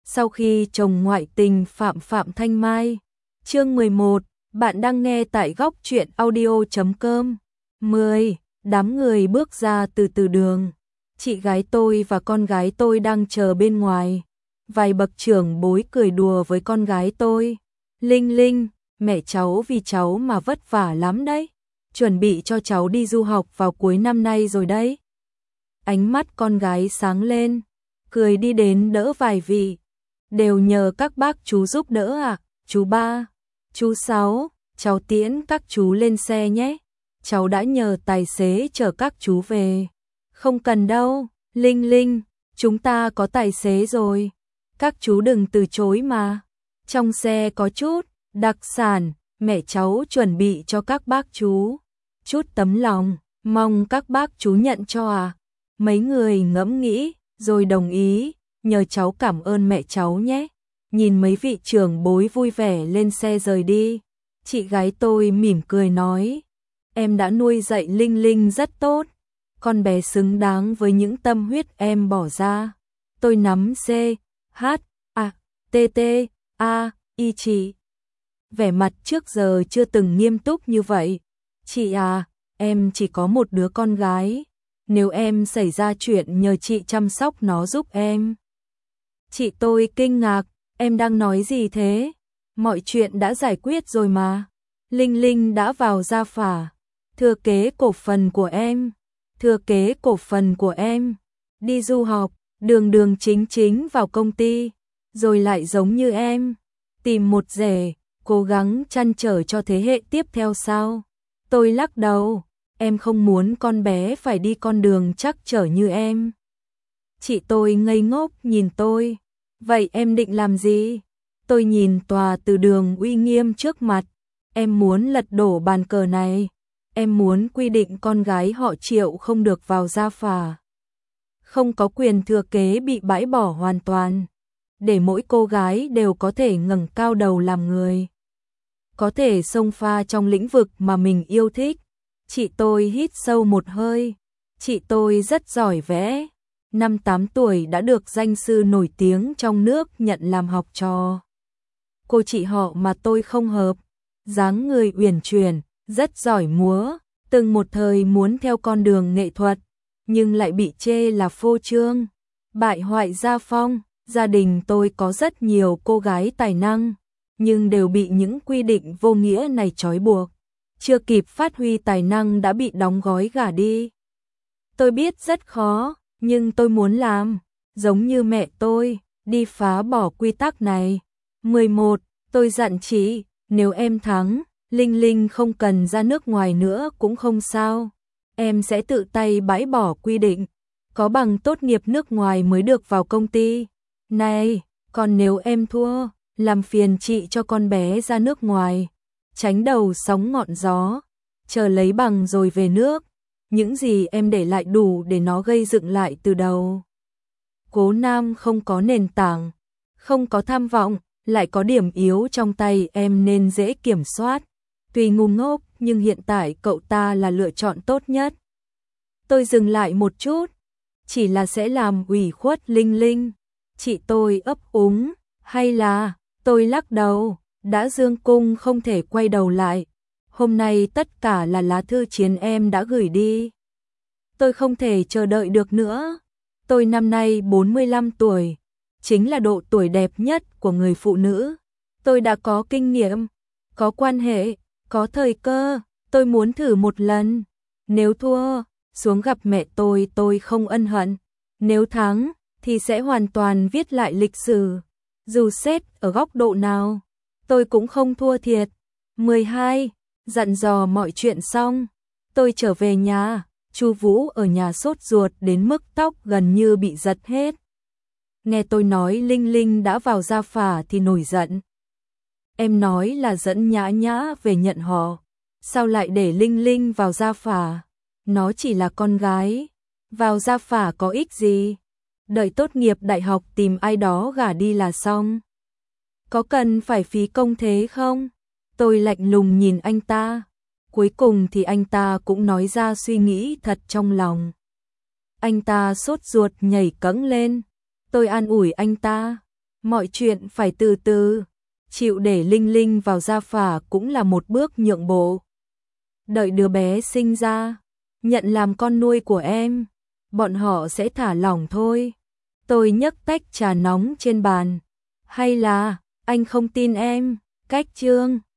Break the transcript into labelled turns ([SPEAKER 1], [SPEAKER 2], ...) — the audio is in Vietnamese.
[SPEAKER 1] Sau khi chồng ngoại tình Phạm Thanh Mai. Chương 11, bạn đang nghe tại góc truyện audio.com. 10. Đám người bước ra từ đường. Chị gái tôi và con gái tôi đang chờ bên ngoài. Vài bậc trưởng bối cười đùa với con gái tôi. Linh Linh, mẹ cháu vì cháu mà vất vả lắm đấy. Chuẩn bị cho cháu đi du học vào cuối năm nay rồi đấy. Ánh mắt con gái sáng lên, cười đi đến đỡ vài vị. Đều nhờ các bác chú giúp đỡ à, chú ba, chú sáu, cháu tiễn các chú lên xe nhé. Cháu đã nhờ tài xế chở các chú về. Không cần đâu, Linh Linh, chúng ta có tài xế rồi. Các chú đừng từ chối mà. Trong xe có chút đặc sản, mẹ cháu chuẩn bị cho các bác chú. Chút tấm lòng, mong các bác chú nhận cho à. Mấy người ngẫm nghĩ, rồi đồng ý, nhờ cháu cảm ơn mẹ cháu nhé. Nhìn mấy vị trưởng bối vui vẻ lên xe rời đi. Chị gái tôi mỉm cười nói, em đã nuôi dạy Linh Linh rất tốt. Con bé xứng đáng với những tâm huyết em bỏ ra. Tôi nắm C, H, A, T, T, A, Y chị. Vẻ mặt trước giờ chưa từng nghiêm túc như vậy. Chị à, em chỉ có một đứa con gái. Nếu em xảy ra chuyện nhờ chị chăm sóc nó giúp em. Chị tôi kinh ngạc, em đang nói gì thế? Mọi chuyện đã giải quyết rồi mà. Linh Linh đã vào gia phả. Thừa kế cổ phần của em. Thừa kế cổ phần của em. Đi du học, đường chính vào công ty. Rồi lại giống như em. Tìm một rể, cố gắng trăn trở cho thế hệ tiếp theo sao? Tôi lắc đầu. Em không muốn con bé phải đi con đường trắc trở như em. Chị tôi ngây ngốc nhìn tôi. Vậy em định làm gì? Tôi nhìn tòa từ đường uy nghiêm trước mặt. Em muốn lật đổ bàn cờ này. Em muốn quy định con gái họ Triệu không được vào gia phả. Không có quyền thừa kế bị bãi bỏ hoàn toàn. Để mỗi cô gái đều có thể ngẩng cao đầu làm người. Có thể xông pha trong lĩnh vực mà mình yêu thích. Chị tôi hít sâu một hơi. Chị tôi rất giỏi vẽ. Năm 8 tuổi đã được danh sư nổi tiếng trong nước nhận làm học trò. Cô chị họ mà tôi không hợp. Dáng người uyển chuyển, rất giỏi múa. Từng một thời muốn theo con đường nghệ thuật, nhưng lại bị chê là phô trương. Bại hoại gia phong. Gia đình tôi có rất nhiều cô gái tài năng, nhưng đều bị những quy định vô nghĩa này trói buộc. Chưa kịp phát huy tài năng đã bị đóng gói gả đi. Tôi biết rất khó, nhưng tôi muốn làm, giống như mẹ tôi, đi phá bỏ quy tắc này. 11. Tôi dặn chị, nếu em thắng, Linh Linh không cần ra nước ngoài nữa cũng không sao. Em sẽ tự tay bãi bỏ quy định, có bằng tốt nghiệp nước ngoài mới được vào công ty. Này, còn nếu em thua, làm phiền chị cho con bé ra nước ngoài. Tránh đầu sóng ngọn gió, chờ lấy bằng rồi về nước. Những gì em để lại đủ để nó gây dựng lại từ đầu. Cố Nam không có nền tảng, không có tham vọng, lại có điểm yếu trong tay em nên dễ kiểm soát. Tuy ngu ngốc nhưng hiện tại cậu ta là lựa chọn tốt nhất. Tôi dừng lại một chút, chỉ là sẽ làm ủy khuất Linh Linh. Chị tôi ấp úng, hay là, tôi lắc đầu, đã dương cung không thể quay đầu lại. Hôm nay tất cả là lá thư chiến em đã gửi đi. Tôi không thể chờ đợi được nữa. Tôi năm nay 45 tuổi, chính là độ tuổi đẹp nhất của người phụ nữ. Tôi đã có kinh nghiệm, có quan hệ, có thời cơ, tôi muốn thử một lần. Nếu thua, xuống gặp mẹ tôi không ân hận. Nếu thắng, thì sẽ hoàn toàn viết lại lịch sử. Dù xét ở góc độ nào, tôi cũng không thua thiệt. 12. Dặn dò mọi chuyện xong, tôi trở về nhà. Chu Vũ ở nhà sốt ruột đến mức tóc gần như bị giật hết. Nghe tôi nói Linh Linh đã vào gia phả thì nổi giận. Em nói là dẫn Nhã Nhã về nhận họ. Sao lại để Linh Linh vào gia phả? Nó chỉ là con gái. Vào gia phả có ích gì? Đợi tốt nghiệp đại học tìm ai đó gả đi là xong. Có cần phải phí công thế không? Tôi lạnh lùng nhìn anh ta. Cuối cùng thì anh ta cũng nói ra suy nghĩ thật trong lòng. Anh ta sốt ruột nhảy cẫng lên. Tôi an ủi anh ta. Mọi chuyện phải từ từ, chịu để Linh Linh vào gia phả cũng là một bước nhượng bộ. Đợi đứa bé sinh ra, nhận làm con nuôi của em, bọn họ sẽ thả lỏng thôi. Tôi nhấc tách trà nóng trên bàn. Hay là, anh không tin em, Cách Trương.